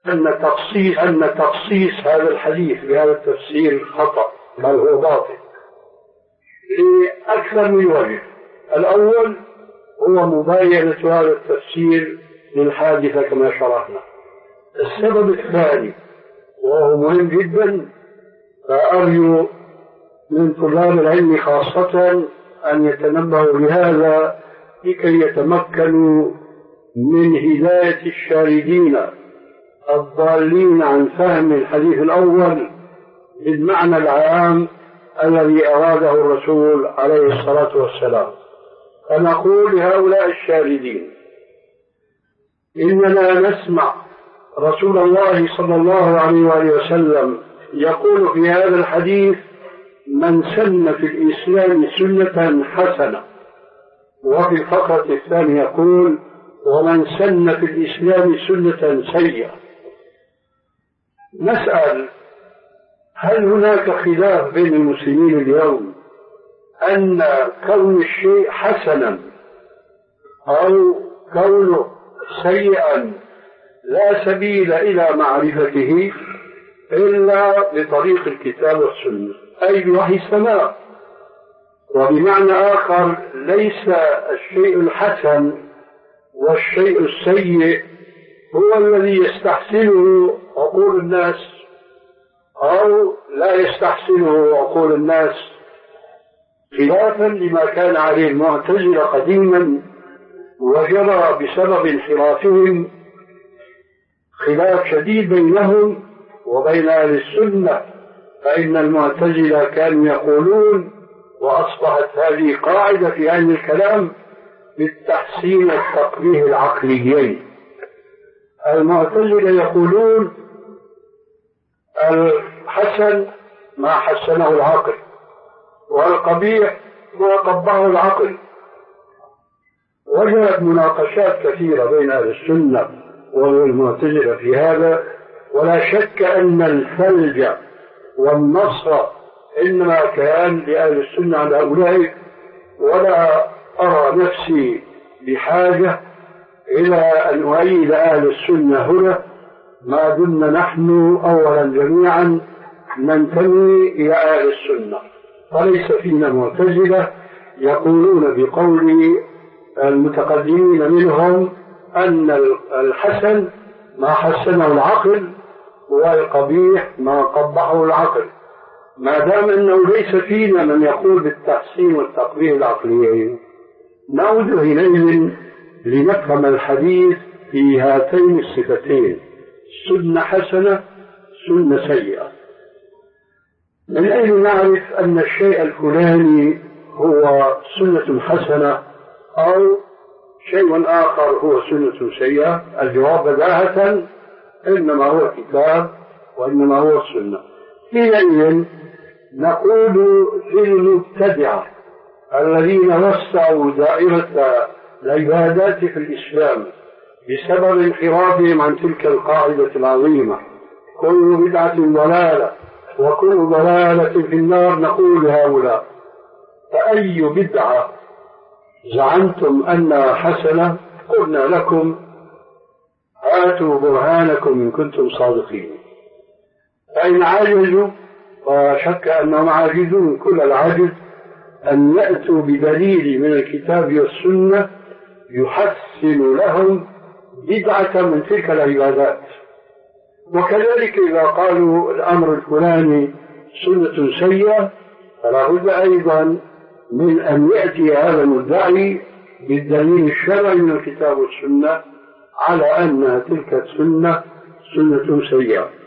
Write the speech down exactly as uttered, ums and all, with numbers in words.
أن تخصيص أن تخصيص هذا الحديث بهذا التفسير خطأ بل هو باطل لأكثر من وجه. الأول هو مباينة هذا التفسير للحادثة كما شرحنا. السبب الثاني وهو مهم جدا، فأرجو من طلاب العلم خاصة أن يتنبهوا لهذا لكي يتمكنوا من هداية الشاردين الضالين عن فهم الحديث الأول بالمعنى العام الذي أراده الرسول عليه الصلاة والسلام. فنقول لهؤلاء الشاردين إننا نسمع رسول الله صلى الله عليه وآله وسلم يقول في هذا الحديث: من سن في الإسلام سنة حسنة، وفي الفقرة الثانية يقول: ومن سن في الإسلام سنة سيئة. نسأل: هل هناك خلاف بين المسلمين اليوم أن كون الشيء حسنا أو كونه سيئا لا سبيل إلى معرفته إلا بطريق الكتاب والسنة، أي بوحي السماء؟ وبمعنى آخر، ليس الشيء الحسن والشيء السيء هو الذي يستحسنه عقول الناس أو لا يستحسنه عقول الناس، خلافا لما كان عليه المعتزلة قديما، وجرى بسبب انحرافهم خلاف شديد بينهم وبين أهل السنة. فإن المعتزلة كانوا يقولون، وأصبحت هذه قاعدة في علم الكلام، بالتحسين والتقبيح العقليين. المعتزلة يقولون الحسن ما حسنه العقل، والقبيح ما قبحه العقل. وجدت مناقشات كثيرة بين أهل السنة والمعتزلة في هذا، ولا شك أن الفلج والنصر إنما كان لأهل السنة على أولئك، ولا أرى نفسي بحاجة إلى أن أؤيد أهل السنة هنا، ما دمنا نحن أولا جميعا ننتمي إلى أهل السنة. فليس فينا معتزلة يقولون بقول المتقدمين منهم أن الحسن ما حسنه العقل والقبيح ما قبحه العقل، ما دام أنه ليس فينا من يقول بالتحسين والتقبيح العقليين. نعود إليه لنفهم الحديث في هاتين الصفتين: سنة حسنة، سنة سيئة. من أين نعرف أن الشيء الفلاني هو سنة حسنة أو شيء آخر هو سنة سيئة؟ الجواب بداهة: إنما هو الكتاب وإنما هو السنة. حينئذ نقول للمبتدعة الذين وسعوا دائرة العبادات في الإسلام بسبب انحرافهم عن تلك القاعدة العظيمة: كل بدعة ضلالة وكل ضلالة في النار، نقول لهؤلاء: فأي بدعة زعمتم أنها حسنة؟ قلنا لكم: هاتوا برهانكم إن كنتم صادقين. فإن عجزوا، وشك أنهم عاجزون كل العجز، أن يأتوا بدليل من الكتاب والسنة يحسن لهم بدعة من تلك العبادات. وكذلك إذا قالوا الأمر الفلاني سنة سيئة، فلا بد أيضا من أن يأتي هذا المدعي بالدليل الشرعي من الكتاب والسنة على أن تلك السنة سنة سيئة.